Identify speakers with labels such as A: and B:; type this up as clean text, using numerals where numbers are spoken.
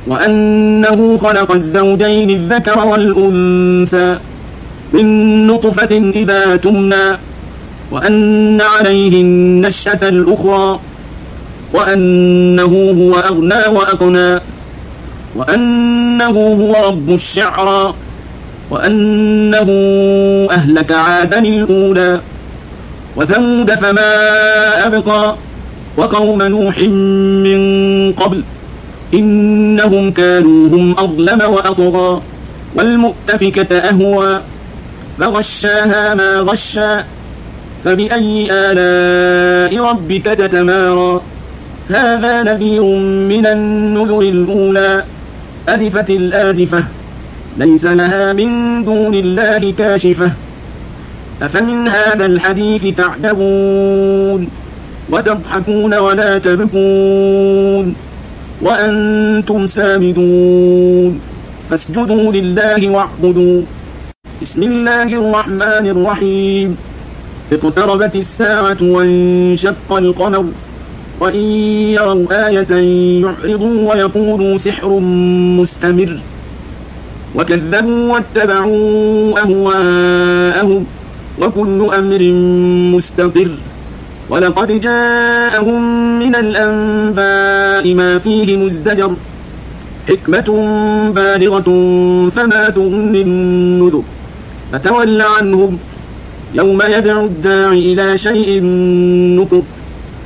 A: وأنه خلق الزوجين الذكر والأنثى من نطفة إذا تمنى وأن عليه النشأة الأخرى وأنه هو أغنى وأقنى وأنه هو رب الشعرى وأنه أهلك عادا الأولى وثمود فما أبقى وقوم نوح من قبل إنهم كانوا هم أظلم وأطغى والمؤتفكة أهوى فغشاها ما غشى فبأي آلاء ربك تتمارى هذا نذير من النذر الأولى أزفت الآزفة ليس لها من دون الله كاشفة أفمن هذا الحديث تعجبون وتضحكون ولا تبكون وأنتم سامدون فاسجدوا لله واعبدوا بسم الله الرحمن الرحيم اقتربت الساعة وانشق القمر وإن يروا آية يعرضوا ويقولوا سحر مستمر وكذبوا واتبعوا أهواءهم وكل أمر مستقر ولقد جاءهم من الأنباء ما فيه مزدجر حكمة بالغة فما تغني النذر فتول عنهم يوم يدعو الداعي إلى شيء نكر